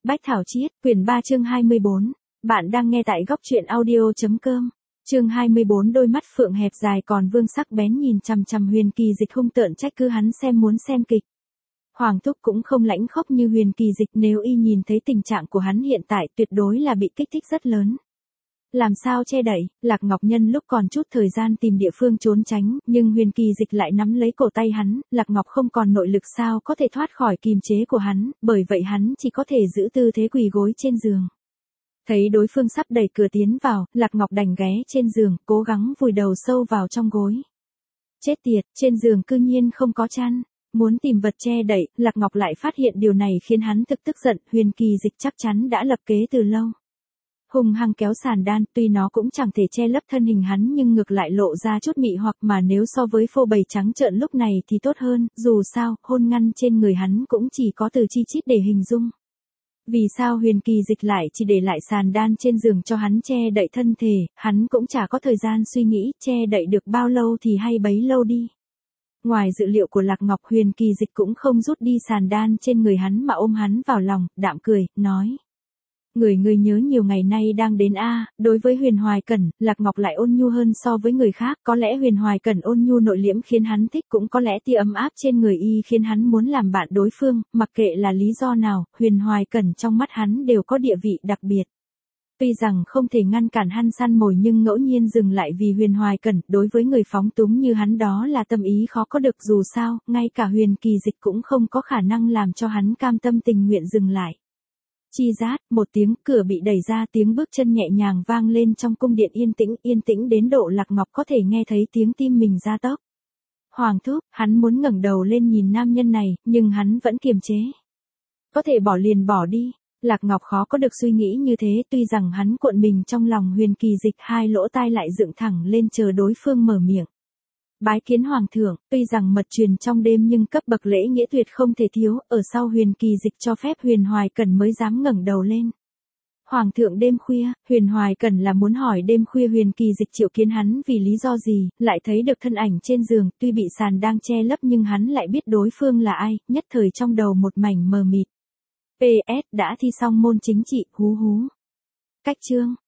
Bách Thảo Chiết, quyển 3 chương 24. Bạn đang nghe tại góc truyện audio.com. Chương 24. Đôi mắt phượng hẹp dài còn vương sắc bén nhìn chằm chằm Huyền Kỳ Dịch hung tợn trách cứ hắn xem muốn xem kịch. Hoàng thúc cũng không lãnh khóc như Huyền Kỳ Dịch, nếu y nhìn thấy tình trạng của hắn hiện tại tuyệt đối là bị kích thích rất lớn. Làm sao che đậy, Lạc Ngọc Nhân lúc còn chút thời gian tìm địa phương trốn tránh, nhưng Huyền Kỳ Dịch lại nắm lấy cổ tay hắn, Lạc Ngọc không còn nội lực sao có thể thoát khỏi kìm chế của hắn, bởi vậy hắn chỉ có thể giữ tư thế quỳ gối trên giường. Thấy đối phương sắp đẩy cửa tiến vào, Lạc Ngọc đành ghé trên giường, cố gắng vùi đầu sâu vào trong gối. Chết tiệt, trên giường cư nhiên không có chăn. Muốn tìm vật che đậy, Lạc Ngọc lại phát hiện điều này khiến hắn thực tức giận, Huyền Kỳ Dịch chắc chắn đã lập kế từ lâu. Hùng hăng kéo sàn đan, tuy nó cũng chẳng thể che lấp thân hình hắn nhưng ngược lại lộ ra chút mị hoặc, mà nếu so với phô bày trắng trợn lúc này thì tốt hơn, dù sao, hôn ngăn trên người hắn cũng chỉ có từ chi chít để hình dung. Vì sao Huyền Kỳ Dịch lại chỉ để lại sàn đan trên giường cho hắn che đậy thân thể, hắn cũng chả có thời gian suy nghĩ, che đậy được bao lâu thì hay bấy lâu đi. Ngoài dự liệu của Lạc Ngọc, Huyền Kỳ Dịch cũng không rút đi sàn đan trên người hắn mà ôm hắn vào lòng, đạm cười, nói. Người nhớ nhiều ngày nay đang đến a. Đối với Huyền Hoài Cẩn, Lạc Ngọc lại ôn nhu hơn so với người khác, có lẽ Huyền Hoài Cẩn ôn nhu nội liễm khiến hắn thích, cũng có lẽ tia ấm áp trên người y khiến hắn muốn làm bạn đối phương, mặc kệ là lý do nào, Huyền Hoài Cẩn trong mắt hắn đều có địa vị đặc biệt. Tuy rằng không thể ngăn cản hắn săn mồi nhưng ngẫu nhiên dừng lại vì Huyền Hoài Cẩn, đối với người phóng túng như hắn đó là tâm ý khó có được, dù sao, ngay cả Huyền Kỳ Dịch cũng không có khả năng làm cho hắn cam tâm tình nguyện dừng lại. Chi rát, một tiếng, cửa bị đẩy ra, tiếng bước chân nhẹ nhàng vang lên trong cung điện yên tĩnh đến độ Lạc Ngọc có thể nghe thấy tiếng tim mình ra tốc. Hoàng thúc, hắn muốn ngẩng đầu lên nhìn nam nhân này, nhưng hắn vẫn kiềm chế. Có thể bỏ liền bỏ đi. Lạc Ngọc khó có được suy nghĩ như thế, tuy rằng hắn cuộn mình trong lòng Huyền Kỳ Dịch, hai lỗ tai lại dựng thẳng lên chờ đối phương mở miệng. Bái kiến Hoàng thượng, tuy rằng mật truyền trong đêm nhưng cấp bậc lễ nghĩa tuyệt không thể thiếu, ở sau Huyền Kỳ Dịch cho phép Huyền Hoài Cẩn mới dám ngẩng đầu lên. Hoàng thượng đêm khuya, Huyền Hoài Cẩn là muốn hỏi đêm khuya Huyền Kỳ Dịch triệu kiến hắn vì lý do gì, lại thấy được thân ảnh trên giường, tuy bị sàn đang che lấp nhưng hắn lại biết đối phương là ai, nhất thời trong đầu một mảnh mờ mịt. PS, đã thi xong môn chính trị, hú hú. Cách chương.